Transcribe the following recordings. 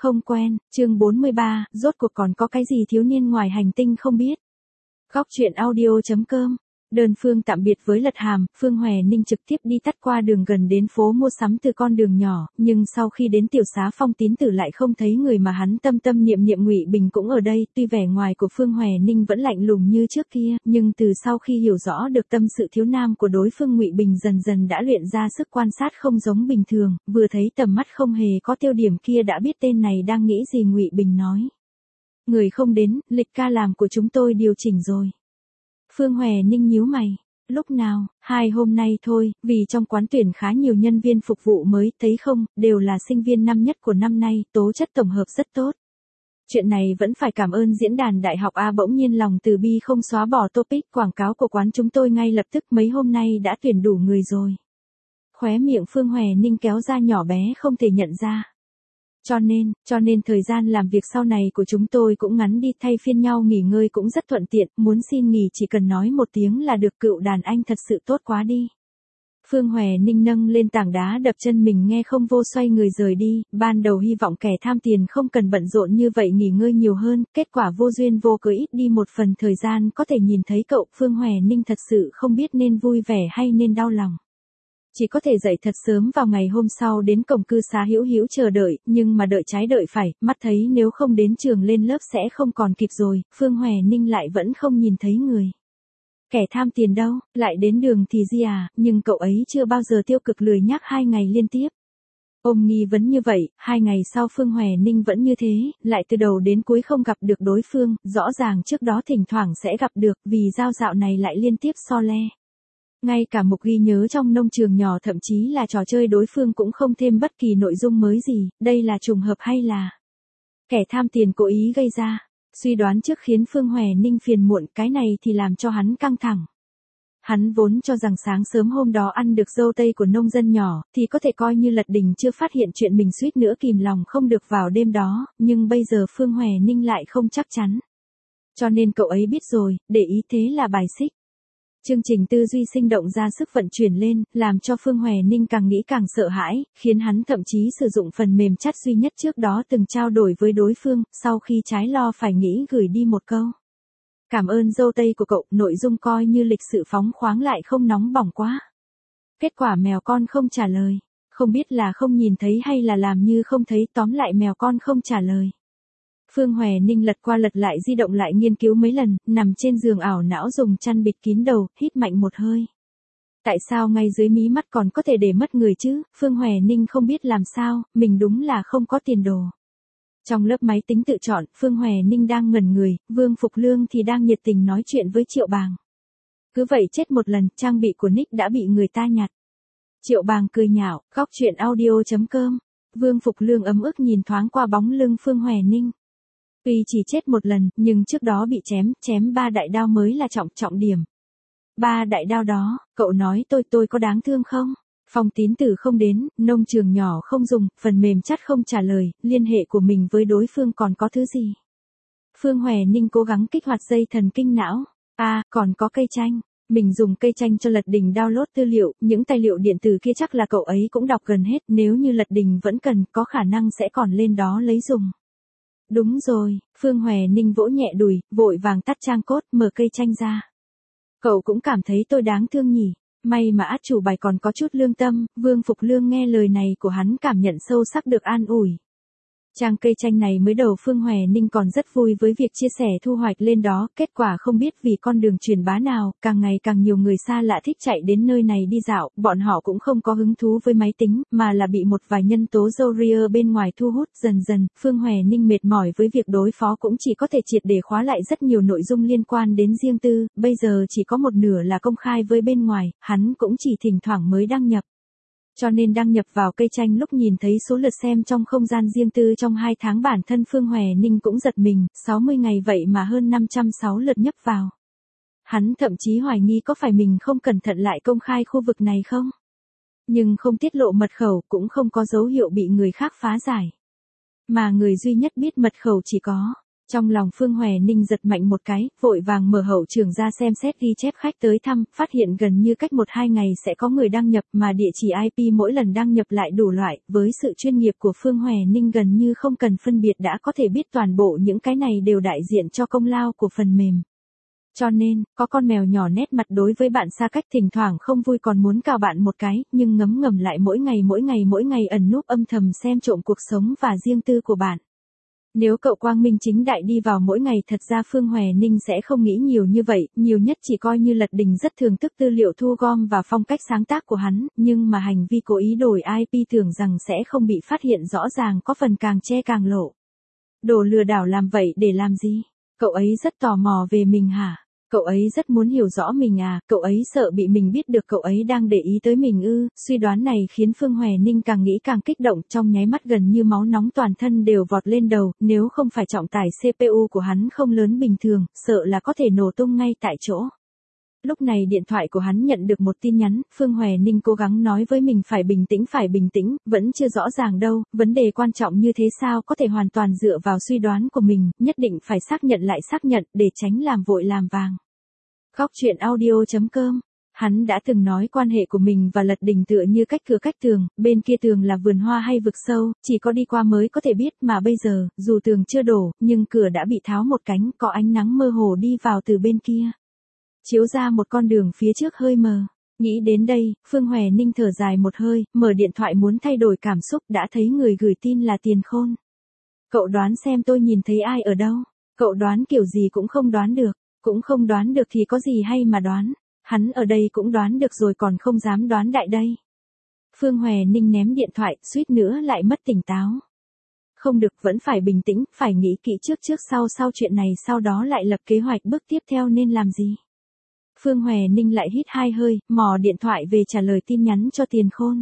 Không quen, chương 43, rốt cuộc còn có cái gì thiếu niên ngoài hành tinh không biết. Góc truyện audio.com. Đơn phương tạm biệt với Lật Hàm, Phương Hòe Ninh trực tiếp đi tắt qua đường gần đến phố mua sắm từ con đường nhỏ, nhưng sau khi đến tiểu xá Phong Tín Tử lại không thấy người mà hắn tâm tâm niệm niệm. Ngụy Bình cũng ở đây, tuy vẻ ngoài của Phương Hòe Ninh vẫn lạnh lùng như trước kia, nhưng từ sau khi hiểu rõ được tâm sự thiếu nam của đối phương, Ngụy Bình dần dần đã luyện ra sức quan sát không giống bình thường, vừa thấy tầm mắt không hề có tiêu điểm kia đã biết tên này đang nghĩ gì. Ngụy Bình nói: "Người không đến, lịch ca làm của chúng tôi điều chỉnh rồi." Phương Hòe Ninh nhíu mày. Lúc nào? 2 hôm nay thôi, vì trong quán tuyển khá nhiều nhân viên phục vụ mới, thấy không, đều là sinh viên năm nhất của năm nay, tố chất tổng hợp rất tốt. Chuyện này vẫn phải cảm ơn diễn đàn đại học A. Bỗng nhiên lòng từ bi không xóa bỏ topic quảng cáo của quán chúng tôi ngay lập tức, mấy hôm nay đã tuyển đủ người rồi. Khóe miệng Phương Hòe Ninh kéo ra nhỏ bé không thể nhận ra. Cho nên thời gian làm việc sau này của chúng tôi cũng ngắn đi, thay phiên nhau nghỉ ngơi cũng rất thuận tiện, muốn xin nghỉ chỉ cần nói một tiếng là được. Cựu đàn anh thật sự tốt quá đi. Phương Hòe Ninh nâng lên tảng đá đập chân mình nghe không vô, xoay người rời đi. Ban đầu hy vọng kẻ tham tiền không cần bận rộn như vậy, nghỉ ngơi nhiều hơn, kết quả vô duyên vô cớ ít đi một phần thời gian có thể nhìn thấy cậu. Phương Hòe Ninh thật sự không biết nên vui vẻ hay nên đau lòng. Chỉ có thể dậy thật sớm vào ngày hôm sau đến cổng cư xá hữu hữu chờ đợi, nhưng mà đợi trái đợi phải, mắt thấy nếu không đến trường lên lớp sẽ không còn kịp rồi. Phương Hòe Ninh lại vẫn không nhìn thấy người. Kẻ tham tiền đâu, lại đến đường thì gì à, nhưng cậu ấy chưa bao giờ tiêu cực lười nhác 2 ngày liên tiếp. Ôm nghi vấn như vậy, 2 ngày sau Phương Hòe Ninh vẫn như thế, lại từ đầu đến cuối không gặp được đối phương, rõ ràng trước đó thỉnh thoảng sẽ gặp được, vì sao dạo này lại liên tiếp so le. Ngay cả mục ghi nhớ trong nông trường nhỏ, thậm chí là trò chơi đối phương cũng không thêm bất kỳ nội dung mới gì, đây là trùng hợp hay là kẻ tham tiền cố ý gây ra? Suy đoán trước khiến Phương Hòe Ninh phiền muộn, cái này thì làm cho hắn căng thẳng. Hắn vốn cho rằng sáng sớm hôm đó ăn được dâu tây của nông dân nhỏ, thì có thể coi như Lật Đình chưa phát hiện chuyện mình suýt nữa kìm lòng không được vào đêm đó, nhưng bây giờ Phương Hòe Ninh lại không chắc chắn. Cho nên cậu ấy biết rồi, để ý thế là bài xích. Chương trình tư duy sinh động ra sức vận chuyển lên, làm cho Phương Hòe Ninh càng nghĩ càng sợ hãi, khiến hắn thậm chí sử dụng phần mềm chat duy nhất trước đó từng trao đổi với đối phương, sau khi trái lo phải nghĩ gửi đi một câu: "Cảm ơn dâu tây của cậu", nội dung coi như lịch sự phóng khoáng lại không nóng bỏng quá. Kết quả mèo con không trả lời, không biết là không nhìn thấy hay là làm như không thấy, tóm lại mèo con không trả lời. Phương Hòe Ninh lật qua lật lại di động lại nghiên cứu mấy lần, nằm trên giường ảo não dùng chăn bịt kín đầu, hít mạnh một hơi. Tại sao ngay dưới mí mắt còn có thể để mất người chứ? Phương Hòe Ninh không biết làm sao, mình đúng là không có tiền đồ. Trong lớp máy tính tự chọn, Phương Hòe Ninh đang ngẩn người, Vương Phục Lương thì đang nhiệt tình nói chuyện với Triệu Bàng. Cứ vậy chết một lần, trang bị của Nick đã bị người ta nhặt. Triệu Bàng cười nhạo, góc truyện audio.com. Vương Phục Lương ấm ức nhìn thoáng qua bóng lưng Phương Hòe Ninh. Tuy chỉ chết một lần, nhưng trước đó bị chém 3 đại đao mới là trọng điểm. 3 đại đao đó, cậu nói tôi có đáng thương không? Phong Tín Tử không đến, nông trường nhỏ không dùng, phần mềm chat không trả lời, liên hệ của mình với đối phương còn có thứ gì? Phương Hòe Ninh cố gắng kích hoạt dây thần kinh não. Còn có cây tranh. Mình dùng cây tranh cho Lật Đình download tư liệu, những tài liệu điện tử kia chắc là cậu ấy cũng đọc gần hết, nếu như Lật Đình vẫn cần, có khả năng sẽ còn lên đó lấy dùng. Đúng rồi, Phương Hòe Ninh vỗ nhẹ đùi, vội vàng tắt trang cốt, mở cây tranh ra. Cậu cũng cảm thấy tôi đáng thương nhỉ? May mà át chủ bài còn có chút lương tâm. Vương Phục Lương nghe lời này của hắn cảm nhận sâu sắc được an ủi. Trang cây tranh này mới đầu Phương Hòe Ninh còn rất vui với việc chia sẻ thu hoạch lên đó, kết quả không biết vì con đường truyền bá nào, càng ngày càng nhiều người xa lạ thích chạy đến nơi này đi dạo, bọn họ cũng không có hứng thú với máy tính, mà là bị một vài nhân tố Zoria bên ngoài thu hút. Dần dần, Phương Hòe Ninh mệt mỏi với việc đối phó, cũng chỉ có thể triệt để khóa lại rất nhiều nội dung liên quan đến riêng tư, bây giờ chỉ có một nửa là công khai với bên ngoài, hắn cũng chỉ thỉnh thoảng mới đăng nhập. Cho nên đăng nhập vào cây tranh lúc nhìn thấy số lượt xem trong không gian riêng tư trong 2 tháng, bản thân Phương Hòe Ninh cũng giật mình, 60 ngày vậy mà hơn 506 lượt nhấp vào. Hắn thậm chí hoài nghi có phải mình không cẩn thận lại công khai khu vực này không? Nhưng không tiết lộ mật khẩu cũng không có dấu hiệu bị người khác phá giải. Mà người duy nhất biết mật khẩu chỉ có Trong lòng Phương Hòe Ninh giật mạnh một cái, vội vàng mở hậu trường ra xem xét ghi chép khách tới thăm, phát hiện gần như cách 1-2 ngày sẽ có người đăng nhập mà địa chỉ IP mỗi lần đăng nhập lại đủ loại, với sự chuyên nghiệp của Phương Hòe Ninh gần như không cần phân biệt đã có thể biết toàn bộ những cái này đều đại diện cho công lao của phần mềm. Cho nên, có con mèo nhỏ nét mặt đối với bạn xa cách thỉnh thoảng không vui còn muốn cào bạn một cái, nhưng ngấm ngầm lại mỗi ngày ẩn núp âm thầm xem trộm cuộc sống và riêng tư của bạn. Nếu cậu quang minh chính đại đi vào mỗi ngày thật ra Phương Hòe Ninh sẽ không nghĩ nhiều như vậy, nhiều nhất chỉ coi như Lật Đình rất thưởng thức tư liệu thu gom và phong cách sáng tác của hắn, nhưng mà hành vi cố ý đổi IP tưởng rằng sẽ không bị phát hiện rõ ràng có phần càng che càng lộ. Đồ lừa đảo làm vậy để làm gì? Cậu ấy rất tò mò về mình hả? Cậu ấy rất muốn hiểu rõ mình à, cậu ấy sợ bị mình biết được cậu ấy đang để ý tới mình ư, suy đoán này khiến Phương Hòe Ninh càng nghĩ càng kích động, trong nháy mắt gần như máu nóng toàn thân đều vọt lên đầu, nếu không phải trọng tải CPU của hắn không lớn bình thường, sợ là có thể nổ tung ngay tại chỗ. Lúc này điện thoại của hắn nhận được một tin nhắn, Phương Hòe Ninh cố gắng nói với mình phải bình tĩnh, vẫn chưa rõ ràng đâu, vấn đề quan trọng như thế sao có thể hoàn toàn dựa vào suy đoán của mình, nhất định phải xác nhận để tránh làm vội làm vàng. Góc truyện audio.com. Hắn đã từng nói quan hệ của mình và Lật Đình tựa như cách cửa cách tường, bên kia tường là vườn hoa hay vực sâu, chỉ có đi qua mới có thể biết mà bây giờ, dù tường chưa đổ, nhưng cửa đã bị tháo một cánh, có ánh nắng mơ hồ đi vào từ bên kia. Chiếu ra một con đường phía trước hơi mờ. Nghĩ đến đây, Phương Hòe Ninh thở dài một hơi, mở điện thoại muốn thay đổi cảm xúc đã thấy người gửi tin là Tiền Khôn. Cậu đoán xem tôi nhìn thấy ai ở đâu? Cậu đoán kiểu gì cũng không đoán được. Cũng không đoán được thì có gì hay mà đoán. Hắn ở đây cũng đoán được rồi còn không dám đoán đại đây. Phương Hòe Ninh ném điện thoại, suýt nữa lại mất tỉnh táo. Không được, vẫn phải bình tĩnh, phải nghĩ kỹ trước sau chuyện này, sau đó lại lập kế hoạch bước tiếp theo nên làm gì. Phương Hòe Ninh lại hít 2 hơi, mò điện thoại về trả lời tin nhắn cho Tiền Khôn.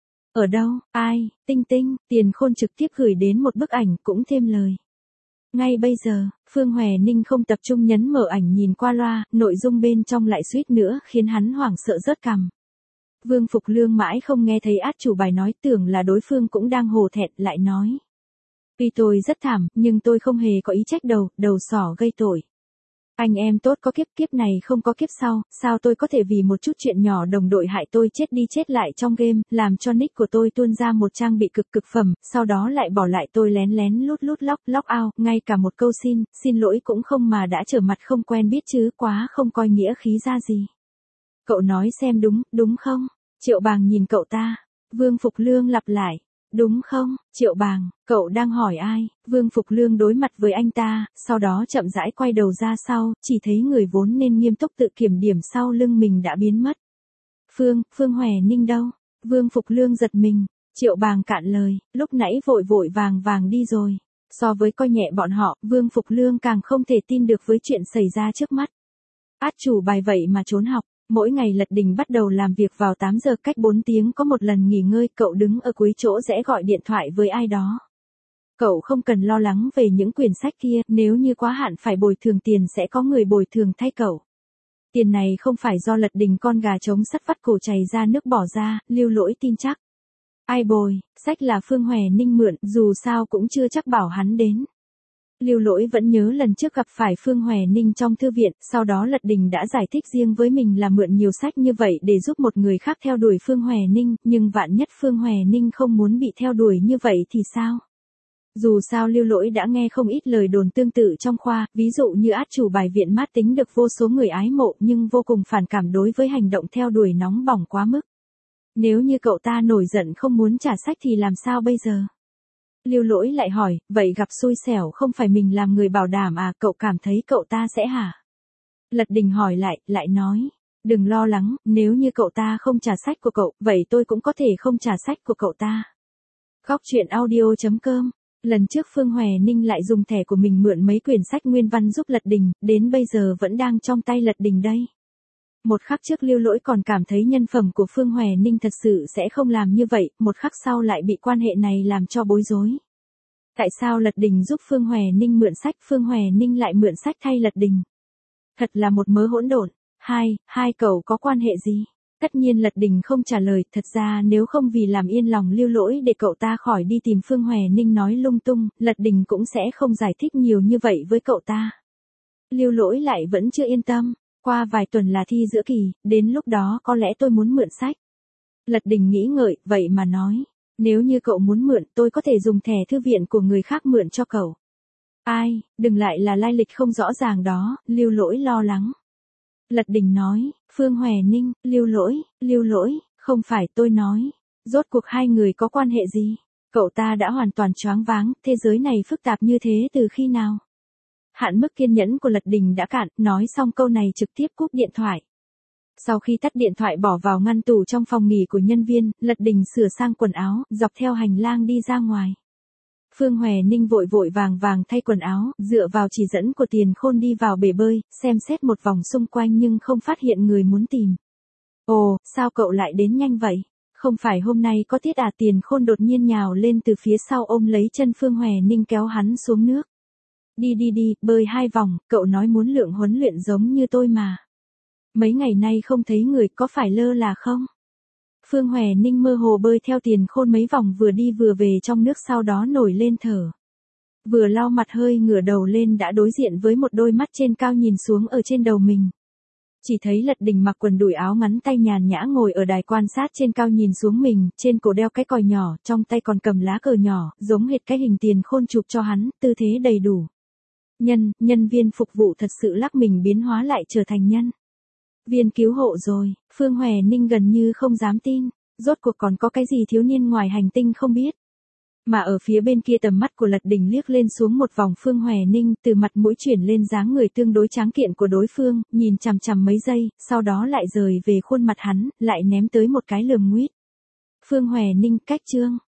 Ở đâu, ai, Tinh, Tiền Khôn trực tiếp gửi đến một bức ảnh cũng thêm lời. Ngay bây giờ, Phương Hòe Ninh không tập trung nhấn mở ảnh nhìn qua loa, nội dung bên trong lại suýt nữa khiến hắn hoảng sợ rớt cằm. Vương Phục Lương mãi không nghe thấy át chủ bài nói, tưởng là đối phương cũng đang hổ thẹn, lại nói. Tuy tôi rất thảm, nhưng tôi không hề có ý trách đầu sỏ gây tội. Anh em tốt có kiếp này không có kiếp sau, sao tôi có thể vì một chút chuyện nhỏ đồng đội hại tôi chết đi chết lại trong game, làm cho nick của tôi tuôn ra một trang bị cực phẩm, sau đó lại bỏ lại tôi lén lút log out, ngay cả một câu xin lỗi cũng không mà đã trở mặt không quen biết chứ, quá không coi nghĩa khí ra gì. Cậu nói xem đúng không? Triệu Bàng nhìn cậu ta. Vương Phục Lương lặp lại. Đúng không, Triệu Bàng, cậu đang hỏi ai? Vương Phục Lương đối mặt với anh ta, sau đó chậm rãi quay đầu ra sau, chỉ thấy người vốn nên nghiêm túc tự kiểm điểm sau lưng mình đã biến mất. Phương Hòe Ninh đâu? Vương Phục Lương giật mình, Triệu Bàng cạn lời, lúc nãy vội vàng đi rồi. So với coi nhẹ bọn họ, Vương Phục Lương càng không thể tin được với chuyện xảy ra trước mắt. Át chủ bài vậy mà trốn học. Mỗi ngày Lật Đình bắt đầu làm việc vào 8 giờ, cách 4 tiếng có một lần nghỉ ngơi, cậu đứng ở cuối chỗ rẽ gọi điện thoại với ai đó. Cậu không cần lo lắng về những quyển sách kia, nếu như quá hạn phải bồi thường tiền sẽ có người bồi thường thay cậu. Tiền này không phải do Lật Đình con gà trống sắt vắt cổ chảy ra nước bỏ ra, Lưu Lỗi tin chắc. Ai bồi, sách là Phương Hòe Ninh mượn, dù sao cũng chưa chắc bảo hắn đến. Lưu Lỗi vẫn nhớ lần trước gặp phải Phương Hòe Ninh trong thư viện, sau đó Lật Đình đã giải thích riêng với mình là mượn nhiều sách như vậy để giúp một người khác theo đuổi Phương Hòe Ninh, nhưng vạn nhất Phương Hòe Ninh không muốn bị theo đuổi như vậy thì sao? Dù sao Lưu Lỗi đã nghe không ít lời đồn tương tự trong khoa, ví dụ như át chủ bài viện mát tính được vô số người ái mộ nhưng vô cùng phản cảm đối với hành động theo đuổi nóng bỏng quá mức. Nếu như cậu ta nổi giận không muốn trả sách thì làm sao bây giờ? Lưu Lỗi lại hỏi, vậy gặp xui xẻo không phải mình làm người bảo đảm à, cậu cảm thấy cậu ta sẽ hả? Lật Đình hỏi lại nói, đừng lo lắng, nếu như cậu ta không trả sách của cậu, vậy tôi cũng có thể không trả sách của cậu ta. Góc truyện audio.com. Lần trước Phương Hòe Ninh lại dùng thẻ của mình mượn mấy quyển sách nguyên văn giúp Lật Đình, đến bây giờ vẫn đang trong tay Lật Đình đây. Một khắc trước Lưu Lỗi còn cảm thấy nhân phẩm của Phương Hòe Ninh thật sự sẽ không làm như vậy, một khắc sau lại bị quan hệ này làm cho bối rối. Tại sao Lật Đình giúp Phương Hòe Ninh mượn sách, Phương Hòe Ninh lại mượn sách thay Lật Đình? Thật là một mớ hỗn độn. Hai cậu có quan hệ gì? Tất nhiên Lật Đình không trả lời, thật ra nếu không vì làm yên lòng Lưu Lỗi để cậu ta khỏi đi tìm Phương Hòe Ninh nói lung tung, Lật Đình cũng sẽ không giải thích nhiều như vậy với cậu ta. Lưu Lỗi lại vẫn chưa yên tâm, qua vài tuần là thi giữa kỳ, đến lúc đó có lẽ tôi muốn mượn sách. Lật Đình nghĩ ngợi, vậy mà nói, nếu như cậu muốn mượn tôi có thể dùng thẻ thư viện của người khác mượn cho cậu. Ai, đừng lại là lai lịch không rõ ràng đó, Lưu Lỗi lo lắng. Lật Đình nói, Phương Hòe Ninh, Lưu Lỗi, không phải tôi nói, rốt cuộc hai người có quan hệ gì? Cậu ta đã hoàn toàn choáng váng, thế giới này phức tạp như thế từ khi nào? Hạn mức kiên nhẫn của Lật Đình đã cạn, nói xong câu này trực tiếp cúp điện thoại. Sau khi tắt điện thoại bỏ vào ngăn tủ trong phòng nghỉ của nhân viên, Lật Đình sửa sang quần áo, dọc theo hành lang đi ra ngoài. Phương Hòe Ninh vội vội vàng vàng thay quần áo, dựa vào chỉ dẫn của Tiền Khôn đi vào bể bơi, xem xét một vòng xung quanh nhưng không phát hiện người muốn tìm. Ồ, sao cậu lại đến nhanh vậy? Không phải hôm nay có tiết à? Tiền Khôn đột nhiên nhào lên từ phía sau ôm lấy chân Phương Hòe Ninh kéo hắn xuống nước. Đi, bơi 2 vòng, cậu nói muốn lượng huấn luyện giống như tôi mà. Mấy ngày nay không thấy người, có phải lơ là không? Phương Hòe Ninh mơ hồ bơi theo Tiền Khôn mấy vòng vừa đi vừa về trong nước, sau đó nổi lên thở. Vừa lau mặt hơi ngửa đầu lên đã đối diện với một đôi mắt trên cao nhìn xuống ở trên đầu mình. Chỉ thấy Lật Đình mặc quần đùi áo ngắn tay nhàn nhã ngồi ở đài quan sát trên cao nhìn xuống mình, trên cổ đeo cái còi nhỏ, trong tay còn cầm lá cờ nhỏ, giống hệt cái hình Tiền Khôn chụp cho hắn, tư thế đầy đủ. Nhân viên phục vụ thật sự lắc mình biến hóa lại trở thành nhân viên cứu hộ rồi, Phương Hòe Ninh gần như không dám tin, rốt cuộc còn có cái gì thiếu niên ngoài hành tinh không biết. Mà ở phía bên kia tầm mắt của Lật Đình liếc lên xuống một vòng Phương Hòe Ninh, từ mặt mũi chuyển lên dáng người tương đối tráng kiện của đối phương, nhìn chằm chằm mấy giây, sau đó lại rời về khuôn mặt hắn, lại ném tới một cái lườm nguýt. Phương Hòe Ninh, cách chương.